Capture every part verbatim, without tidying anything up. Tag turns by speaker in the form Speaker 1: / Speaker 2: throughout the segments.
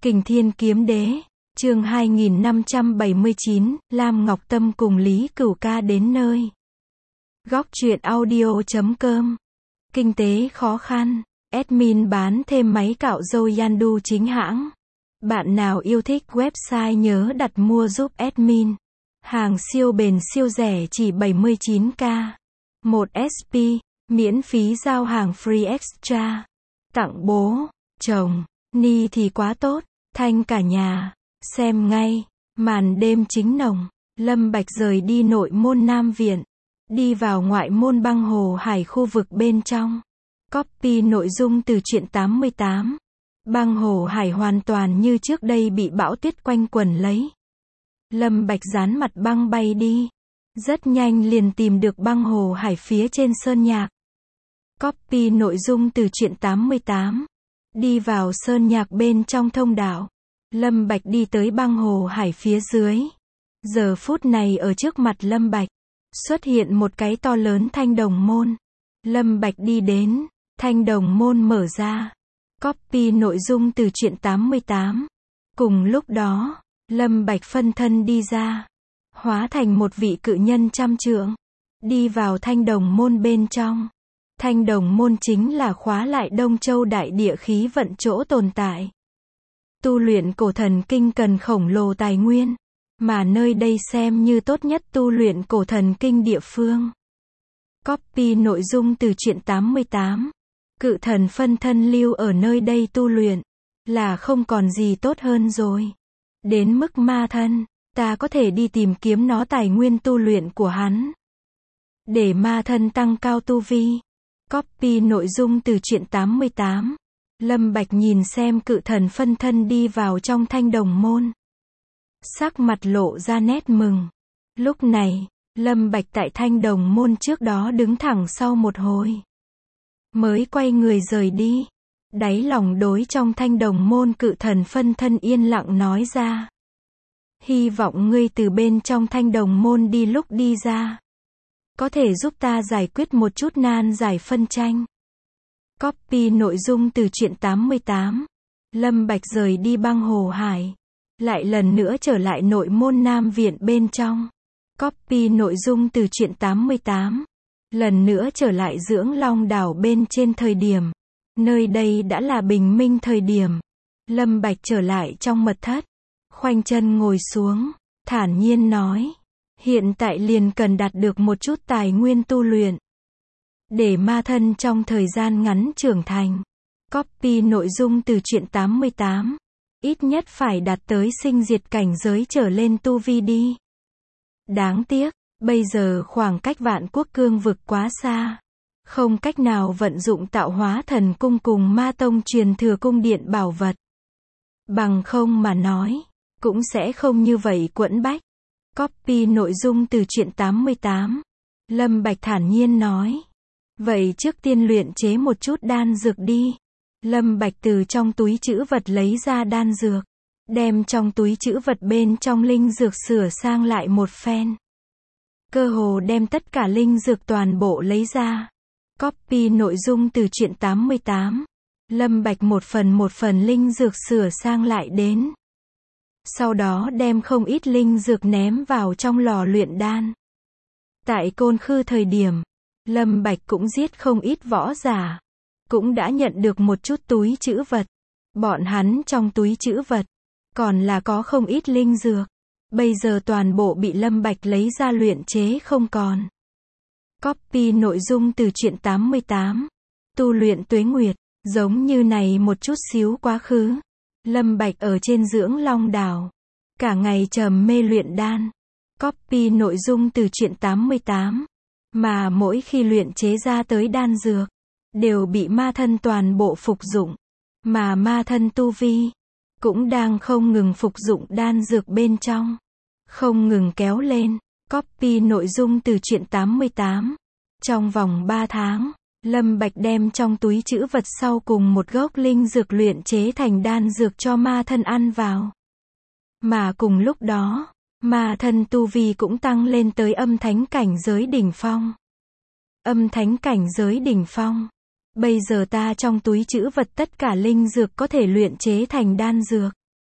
Speaker 1: Kình Thiên Kiếm Đế, chương hai nghìn năm trăm bảy mươi chín, Lam Ngọc Tâm cùng Lý Cửu Ca đến nơi. Góc truyện audio chấm com. Kinh tế khó khăn, admin bán thêm máy cạo râu Yandu chính hãng. Bạn nào yêu thích website nhớ đặt mua giúp admin. Hàng siêu bền siêu rẻ chỉ bảy mươi chín k. một ét pê, miễn phí giao hàng free extra. Tặng bố, chồng, ni thì quá tốt, thanh cả nhà. Xem ngay, màn đêm chính nồng, Lâm Bạch rời đi nội môn Nam Viện. Đi vào ngoại môn Băng Hồ Hải khu vực bên trong. Copy nội dung từ truyện tám mươi tám. Băng Hồ Hải hoàn toàn như trước đây bị bão tuyết quanh quẩn lấy. Lâm Bạch dán mặt băng bay đi. Rất nhanh liền tìm được Băng Hồ Hải phía trên sơn nhạc. Copy nội dung từ truyện tám mươi tám. Đi vào sơn nhạc bên trong thông đạo. Lâm Bạch đi tới Băng Hồ Hải phía dưới. Giờ phút này ở trước mặt Lâm Bạch, xuất hiện một cái to lớn thanh đồng môn. Lâm Bạch đi đến, thanh đồng môn mở ra. Copy nội dung từ truyện tám mươi tám. Cùng lúc đó, Lâm Bạch phân thân đi ra, hóa thành một vị cự nhân trăm trượng, đi vào thanh đồng môn bên trong. Thanh đồng môn chính là khóa lại Đông Châu đại địa khí vận chỗ tồn tại. Tu luyện cổ thần kinh cần khổng lồ tài nguyên, mà nơi đây xem như tốt nhất tu luyện cổ thần kinh địa phương. Copy nội dung từ truyện tám mươi tám. Cự thần phân thân lưu ở nơi đây tu luyện, là không còn gì tốt hơn rồi. Đến mức ma thân, ta có thể đi tìm kiếm nó tài nguyên tu luyện của hắn. Để ma thân tăng cao tu vi. Copy nội dung từ truyện tám mươi tám. Lâm Bạch nhìn xem cự thần phân thân đi vào trong thanh đồng môn. Sắc mặt lộ ra nét mừng. Lúc này, Lâm Bạch tại thanh đồng môn trước đó đứng thẳng sau một hồi. Mới quay người rời đi. Đáy lòng đối trong thanh đồng môn cự thần phân thân yên lặng nói ra. Hy vọng ngươi từ bên trong thanh đồng môn đi lúc đi ra. Có thể giúp ta giải quyết một chút nan giải phân tranh. Copy nội dung từ truyện tám mươi tám. Lâm Bạch rời đi Băng Hồ Hải. Lại lần nữa trở lại nội môn Nam Viện bên trong. Copy nội dung từ truyện tám mươi tám. Lần nữa trở lại Dưỡng Long đảo bên trên thời điểm. Nơi đây đã là bình minh thời điểm. Lâm Bạch trở lại trong mật thất. Khoanh chân ngồi xuống. Thản nhiên nói. Hiện tại liền cần đạt được một chút tài nguyên tu luyện. Để ma thân trong thời gian ngắn trưởng thành. Copy nội dung từ truyện tám mươi tám. Ít nhất phải đạt tới sinh diệt cảnh giới trở lên tu vi đi. Đáng tiếc, bây giờ khoảng cách Vạn Quốc cương vực quá xa. Không cách nào vận dụng tạo hóa thần cung cùng ma tông truyền thừa cung điện bảo vật. Bằng không mà nói, cũng sẽ không như vậy quẫn bách. Copy nội dung từ truyện tám mươi tám. Lâm Bạch thản nhiên nói. Vậy trước tiên luyện chế một chút đan dược đi. Lâm Bạch từ trong túi trữ vật lấy ra đan dược. Đem trong túi trữ vật bên trong linh dược sửa sang lại một phen. Cơ hồ đem tất cả linh dược toàn bộ lấy ra. Copy nội dung từ truyện tám mươi tám. Lâm Bạch một phần một phần linh dược sửa sang lại đến. Sau đó đem không ít linh dược ném vào trong lò luyện đan. Tại Côn Khư thời điểm, Lâm Bạch cũng giết không ít võ giả. Cũng đã nhận được một chút túi trữ vật. Bọn hắn trong túi trữ vật, còn là có không ít linh dược. Bây giờ toàn bộ bị Lâm Bạch lấy ra luyện chế không còn. Copy nội dung từ truyện tám mươi tám. Tu luyện tuế nguyệt, giống như này một chút xíu quá khứ. Lâm Bạch ở trên Dưỡng Long đảo. Cả ngày trầm mê luyện đan. Copy nội dung từ truyện tám mươi tám. Mà mỗi khi luyện chế ra tới đan dược, đều bị ma thân toàn bộ phục dụng. Mà ma thân tu vi, cũng đang không ngừng phục dụng đan dược bên trong. Không ngừng kéo lên. Copy nội dung từ truyện tám mươi tám. Trong vòng ba tháng, Lâm Bạch đem trong túi trữ vật sau cùng một gốc linh dược luyện chế thành đan dược cho ma thân ăn vào. Mà cùng lúc đó, ma thân tu vi cũng tăng lên tới âm thánh cảnh giới đỉnh phong. Âm thánh cảnh giới đỉnh phong. Bây giờ ta trong túi trữ vật tất cả linh dược có thể luyện chế thành đan dược.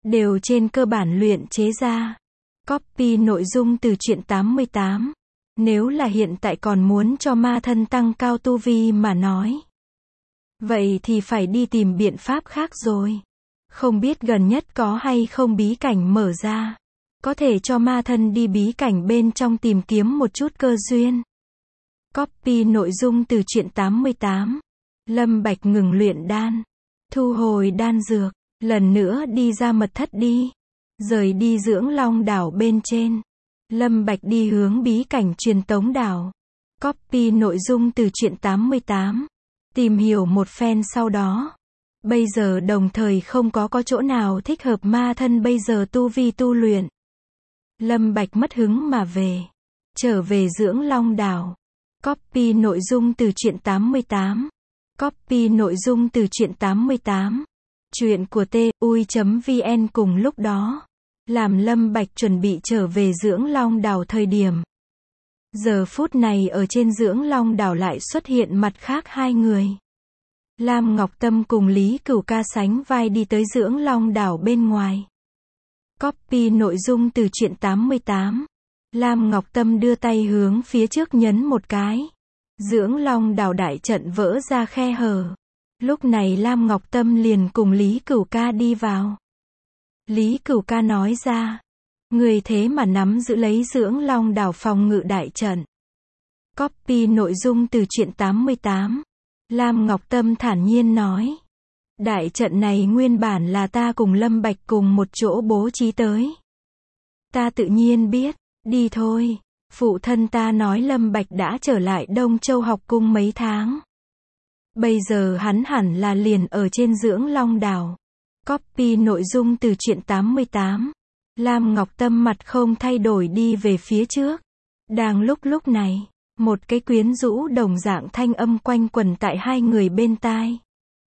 Speaker 1: đều trên cơ bản luyện chế ra. Copy nội dung từ truyện tám mươi tám. Nếu là hiện tại còn muốn cho ma thân tăng cao tu vi mà nói, vậy thì phải đi tìm biện pháp khác rồi. Không biết gần nhất có hay không bí cảnh mở ra, có thể cho ma thân đi bí cảnh bên trong tìm kiếm một chút cơ duyên. Copy nội dung từ truyện tám mươi tám. Lâm Bạch ngừng luyện đan, thu hồi đan dược, lần nữa đi ra mật thất đi, rời đi Dưỡng Long đảo bên trên. Lâm Bạch đi hướng bí cảnh Truyền Tống đảo. Copy nội dung từ truyện tám mươi tám. Tìm hiểu một phen sau đó, bây giờ đồng thời không có có chỗ nào thích hợp ma thân bây giờ tu vi tu luyện. Lâm Bạch mất hứng mà về, trở về Dưỡng Long đảo. Copy nội dung từ truyện tám mươi tám. Copy nội dung từ truyện tám mươi tám. Chuyện của T U I.vn cùng lúc đó, làm Lâm Bạch chuẩn bị trở về Dưỡng Long đảo thời điểm. Giờ phút này ở trên Dưỡng Long đảo lại xuất hiện mặt khác hai người. Lam Ngọc Tâm cùng Lý Cửu Ca sánh vai đi tới Dưỡng Long đảo bên ngoài. Copy nội dung từ truyện tám mươi tám. Lam Ngọc Tâm đưa tay hướng phía trước nhấn một cái. Dưỡng Long đảo đại trận vỡ ra khe hở. Lúc này Lam Ngọc Tâm liền cùng Lý Cửu Ca đi vào. Lý Cửu Ca nói ra, người thế mà nắm giữ lấy Dưỡng Long đảo phòng ngự đại trận. Copy nội dung từ truyện tám mươi tám. Lam Ngọc Tâm thản nhiên nói, đại trận này nguyên bản là ta cùng Lâm Bạch cùng một chỗ bố trí tới. Ta tự nhiên biết, đi thôi. Phụ thân ta nói Lâm Bạch đã trở lại Đông Châu học cung mấy tháng. Bây giờ hắn hẳn là liền ở trên Dưỡng Long đảo. Copy nội dung từ truyện tám mươi tám. Lam Ngọc Tâm mặt không thay đổi đi về phía trước. Đang lúc lúc này, một cái quyến rũ đồng dạng thanh âm quanh quẩn tại hai người bên tai.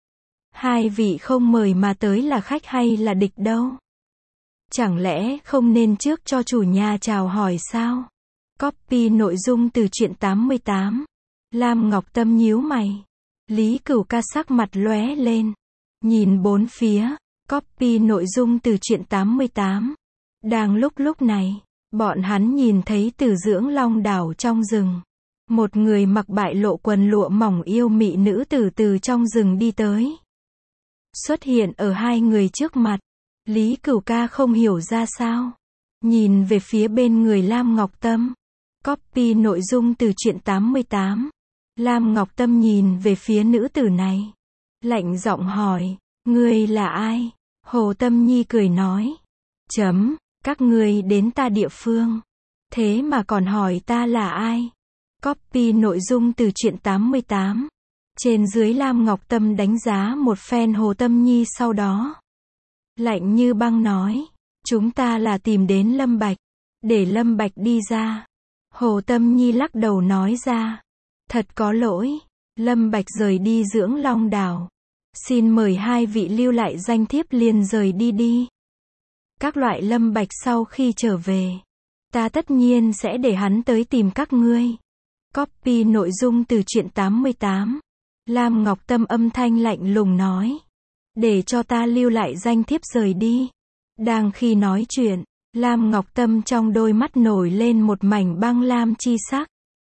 Speaker 1: Hai vị không mời mà tới là khách hay là địch đâu? Chẳng lẽ không nên trước cho chủ nhà chào hỏi sao? Copy nội dung từ truyện tám mươi tám. Lam Ngọc Tâm nhíu mày. Lý Cửu Ca sắc mặt lóe lên, nhìn bốn phía. Copy nội dung từ truyện tám mươi tám. Đang lúc lúc này, bọn hắn nhìn thấy từ Dưỡng Long đảo trong rừng, một người mặc bại lộ quần lụa mỏng yêu mị nữ tử từ trong rừng đi tới. Xuất hiện ở hai người trước mặt. Lý Cửu Ca không hiểu ra sao, nhìn về phía bên người Lam Ngọc Tâm. Copy nội dung từ truyện tám mươi tám. Lam Ngọc Tâm nhìn về phía nữ tử này, lạnh giọng hỏi, ngươi là ai? Hồ Tâm Nhi cười nói, chấm, các ngươi đến ta địa phương, thế mà còn hỏi ta là ai? Copy nội dung từ truyện tám mươi tám. Trên dưới Lam Ngọc Tâm đánh giá một phen Hồ Tâm Nhi sau đó, lạnh như băng nói, chúng ta là tìm đến Lâm Bạch, để Lâm Bạch đi ra. Hồ Tâm Nhi lắc đầu nói ra, thật có lỗi, Lâm Bạch rời đi Dưỡng Long đảo. Xin mời hai vị lưu lại danh thiếp liền rời đi đi. Các loại Lâm Bạch sau khi trở về, ta tất nhiên sẽ để hắn tới tìm các ngươi. Copy nội dung từ truyện tám mươi tám. Lam Ngọc Tâm âm thanh lạnh lùng nói, để cho ta lưu lại danh thiếp rời đi. Đang khi nói chuyện, Lam Ngọc Tâm trong đôi mắt nổi lên một mảnh băng lam chi sắc.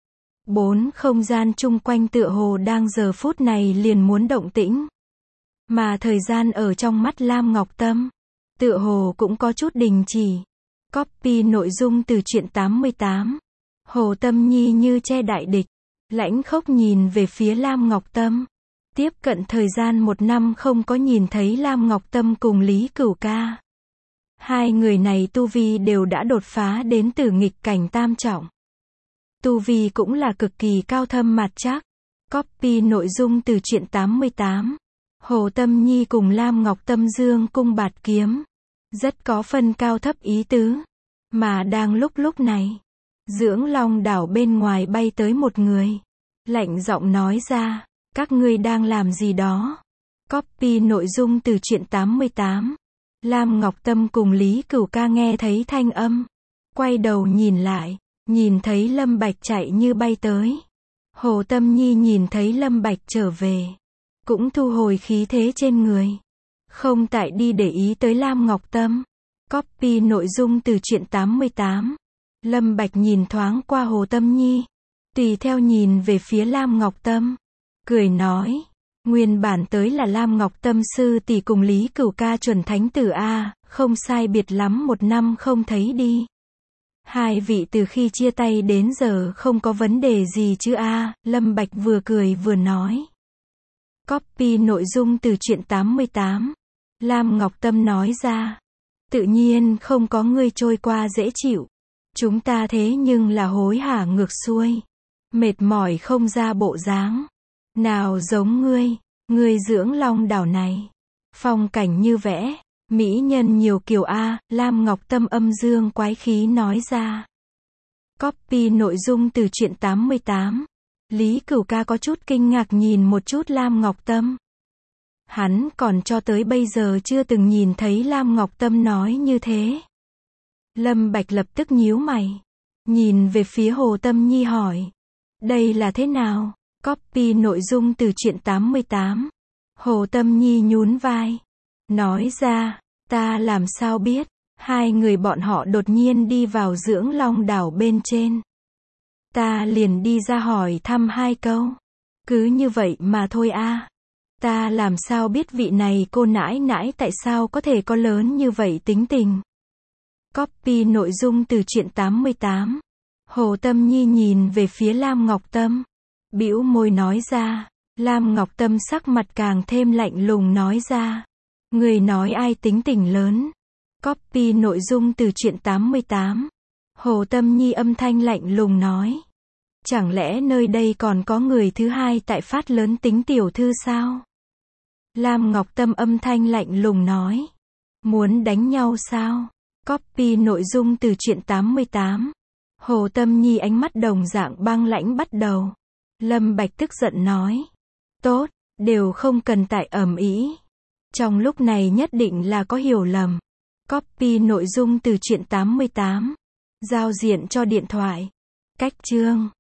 Speaker 1: Bốn không gian chung quanh tựa hồ đang giờ phút này liền muốn động tĩnh. Mà thời gian ở trong mắt Lam Ngọc Tâm, tựa hồ cũng có chút đình chỉ. Copy nội dung từ truyện tám mươi tám. Hồ Tâm Nhi như che đại địch, lãnh khốc nhìn về phía Lam Ngọc Tâm. Tiếp cận thời gian một năm không có nhìn thấy Lam Ngọc Tâm cùng Lý Cửu Ca. Hai người này tu vi đều đã đột phá đến tử nghịch cảnh tam trọng. Tu vi cũng là cực kỳ cao thâm mặt chắc. Copy nội dung từ truyện tám mươi tám. Hồ Tâm Nhi cùng Lam Ngọc Tâm dương cung bạt kiếm, rất có phân cao thấp ý tứ. Mà đang lúc lúc này, Dưỡng Long đảo bên ngoài bay tới một người, lạnh giọng nói ra, các ngươi đang làm gì đó? Copy nội dung từ truyện tám mươi tám. Lam Ngọc Tâm cùng Lý Cửu Ca nghe thấy thanh âm, quay đầu nhìn lại, nhìn thấy Lâm Bạch chạy như bay tới. Hồ Tâm Nhi nhìn thấy Lâm Bạch trở về, cũng thu hồi khí thế trên người, Không tại đi để ý tới Lam Ngọc Tâm. Copy nội dung từ truyện tám mươi tám. Lâm Bạch nhìn thoáng qua Hồ Tâm Nhi, tùy theo nhìn về phía Lam Ngọc Tâm, cười nói, nguyên bản tới là Lam Ngọc Tâm sư tỷ cùng Lý Cửu ca chuẩn thánh tử a, không sai biệt lắm một năm không thấy đi. Hai vị từ khi chia tay đến giờ không có vấn đề gì chứ a, Lâm Bạch vừa cười vừa nói. Copy nội dung từ truyện tám mươi tám. Lam Ngọc Tâm nói ra, tự nhiên không có ngươi trôi qua dễ chịu. Chúng ta thế nhưng là hối hả ngược xuôi, mệt mỏi không ra bộ dáng. Nào giống ngươi, ngươi dưỡng Long đảo này, phong cảnh như vẽ, mỹ nhân nhiều kiều a, Lam Ngọc Tâm âm dương quái khí nói ra. Copy nội dung từ truyện tám mươi tám. Lý Cửu ca có chút kinh ngạc nhìn một chút Lam Ngọc Tâm. Hắn còn cho tới bây giờ chưa từng nhìn thấy Lam Ngọc Tâm nói như thế. Lâm Bạch lập tức nhíu mày, nhìn về phía Hồ Tâm Nhi hỏi, đây là thế nào? Copy nội dung từ truyện tám mươi tám. Hồ Tâm Nhi nhún vai, nói ra, ta làm sao biết, hai người bọn họ đột nhiên đi vào dưỡng Long đảo bên trên. Ta liền đi ra hỏi thăm hai câu, cứ như vậy mà thôi a. Ta làm sao biết vị này cô nãi nãi tại sao có thể có lớn như vậy tính tình. Copy nội dung từ truyện tám mươi tám. Hồ Tâm Nhi nhìn về phía Lam Ngọc Tâm, bĩu môi nói ra. Lam Ngọc Tâm sắc mặt càng thêm lạnh lùng nói ra, người nói ai tính tình lớn. Copy nội dung từ truyện tám mươi tám. Hồ Tâm Nhi âm thanh lạnh lùng nói, chẳng lẽ nơi đây còn có người thứ hai tại phát lớn tính tiểu thư sao? Lam Ngọc Tâm âm thanh lạnh lùng nói, muốn đánh nhau sao? Copy nội dung từ truyện tám mươi tám. Hồ Tâm Nhi ánh mắt đồng dạng băng lãnh bắt đầu. Lâm Bạch tức giận nói, tốt, đều không cần tại ầm ĩ. Trong lúc này nhất định là có hiểu lầm. Copy nội dung từ truyện tám mươi tám. Giao diện cho điện thoại. Cách chương